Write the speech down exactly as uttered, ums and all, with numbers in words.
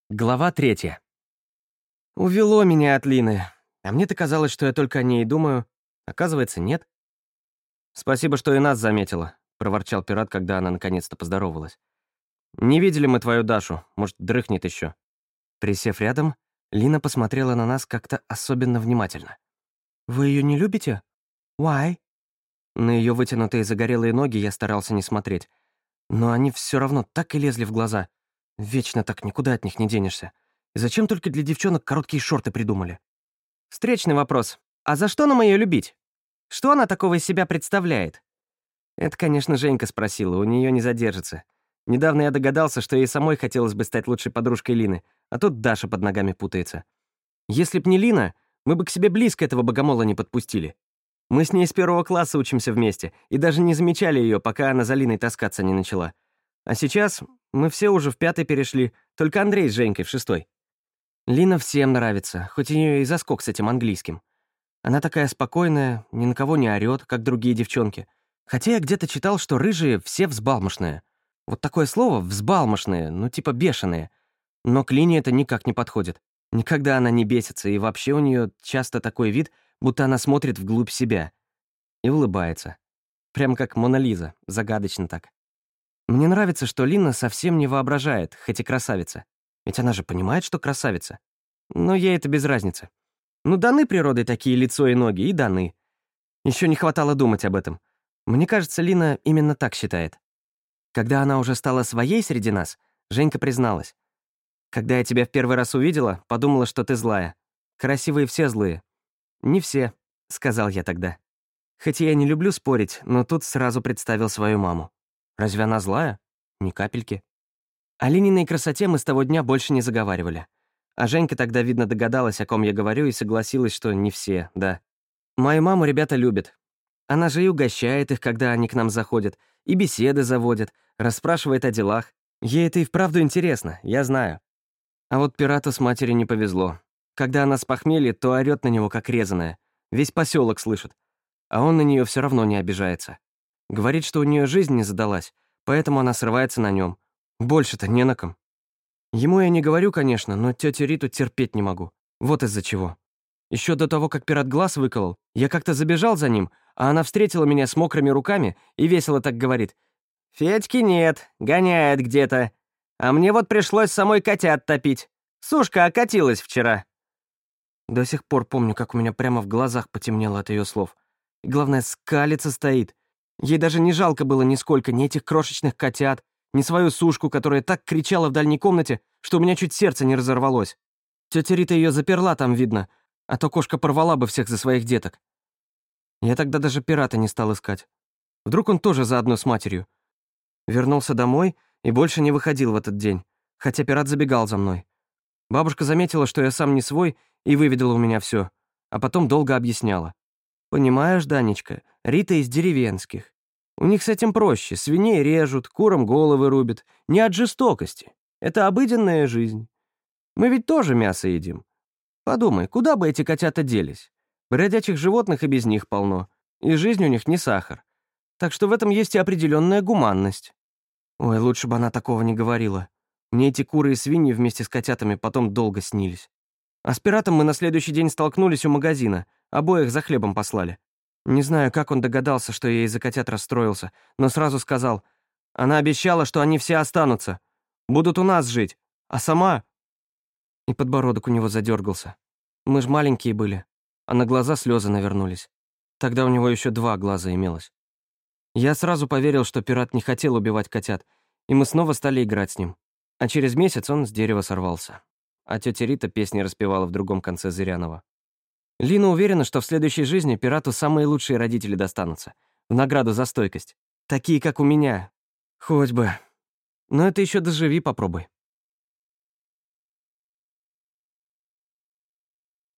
Глава третья. Увело меня от Лины. А мне-то казалось, что я только о ней и думаю. Оказывается, нет. «Спасибо, что и нас заметила», — проворчал пират, когда она наконец-то поздоровалась. «Не видели мы твою Дашу. Может, дрыхнет еще». Присев рядом, Лина посмотрела на нас как-то особенно внимательно. «Вы ее не любите? Why?» На ее вытянутые загорелые ноги я старался не смотреть. Но они все равно так и лезли в глаза. Вечно так, никуда от них не денешься. И зачем только для девчонок короткие шорты придумали? Встречный вопрос. А за что нам ее любить? Что она такого из себя представляет? Это, конечно, Женька спросила, у нее не задержится. Недавно я догадался, что ей самой хотелось бы стать лучшей подружкой Лины, а тут Даша под ногами путается. Если б не Лина, мы бы к себе близко этого богомола не подпустили. Мы с ней с первого класса учимся вместе и даже не замечали ее, пока она за Линой таскаться не начала. А сейчас мы все уже в пятый перешли, только Андрей с Женькой в шестой. Лина всем нравится, хоть у нее и заскок с этим английским. Она такая спокойная, ни на кого не орёт, как другие девчонки. Хотя я где-то читал, что рыжие все взбалмошные. Вот такое слово «взбалмошные», ну типа бешеные. Но к Лине это никак не подходит. Никогда она не бесится, и вообще у нее часто такой вид, будто она смотрит вглубь себя. И улыбается. Прям как Мона Лиза, загадочно так. Мне нравится, что Лина совсем не воображает, хоть и красавица. Ведь она же понимает, что красавица. Но ей это без разницы. Ну, даны природой такие лицо и ноги, и даны. Еще не хватало думать об этом. Мне кажется, Лина именно так считает. Когда она уже стала своей среди нас, Женька призналась. «Когда я тебя в первый раз увидела, подумала, что ты злая. Красивые все злые». «Не все», — сказал я тогда. Хоть я не люблю спорить, но тут сразу представил свою маму. Разве она злая? Ни капельки. О Лининой красоте мы с того дня больше не заговаривали. А Женька тогда, видно, догадалась, о ком я говорю, и согласилась, что не все, да. Мою маму ребята любят. Она же и угощает их, когда они к нам заходят, и беседы заводит, расспрашивает о делах. Ей это и вправду интересно, я знаю. А вот пирату с матерью не повезло. Когда она с похмелья, то орёт на него, как резаная. Весь поселок слышит. А он на нее все равно не обижается. Говорит, что у нее жизнь не задалась, поэтому она срывается на нем. Больше-то не на ком. Ему я не говорю, конечно, но тетю Риту терпеть не могу. Вот из-за чего. Еще до того, как пират глаз выколол, я как-то забежал за ним, а она встретила меня с мокрыми руками и весело так говорит. «Федьки нет, гоняет где-то. А мне вот пришлось самой котят топить. Сушка окатилась вчера». До сих пор помню, как у меня прямо в глазах потемнело от ее слов. И главное, скалится стоит. Ей даже не жалко было нисколько ни этих крошечных котят, ни свою сушку, которая так кричала в дальней комнате, что у меня чуть сердце не разорвалось. Тетя Рита ее заперла там, видно, а то кошка порвала бы всех за своих деток. Я тогда даже пирата не стал искать. Вдруг он тоже заодно с матерью. Вернулся домой и больше не выходил в этот день, хотя пират забегал за мной. Бабушка заметила, что я сам не свой, и выведала у меня все, а потом долго объясняла. «Понимаешь, Данечка, Рита из деревенских. У них с этим проще, свиней режут, курам головы рубят. Не от жестокости. Это обыденная жизнь. Мы ведь тоже мясо едим. Подумай, куда бы эти котята делись? Бродячих животных и без них полно, и жизнь у них не сахар. Так что в этом есть и определенная гуманность». Ой, лучше бы она такого не говорила. Мне эти куры и свиньи вместе с котятами потом долго снились. А с пиратом мы на следующий день столкнулись у магазина, обоих за хлебом послали. Не знаю, как он догадался, что я из-за котят расстроился, но сразу сказал, она обещала, что они все останутся, будут у нас жить, а сама... И подбородок у него задергался. Мы ж маленькие были, а на глаза слезы навернулись. Тогда у него еще два глаза имелось. Я сразу поверил, что пират не хотел убивать котят, и мы снова стали играть с ним. А через месяц он с дерева сорвался. А тетя Рита песни распевала в другом конце Зырянова. Лина уверена, что в следующей жизни пирату самые лучшие родители достанутся. В награду за стойкость. Такие, как у меня. Хоть бы. Но это еще доживи, попробуй.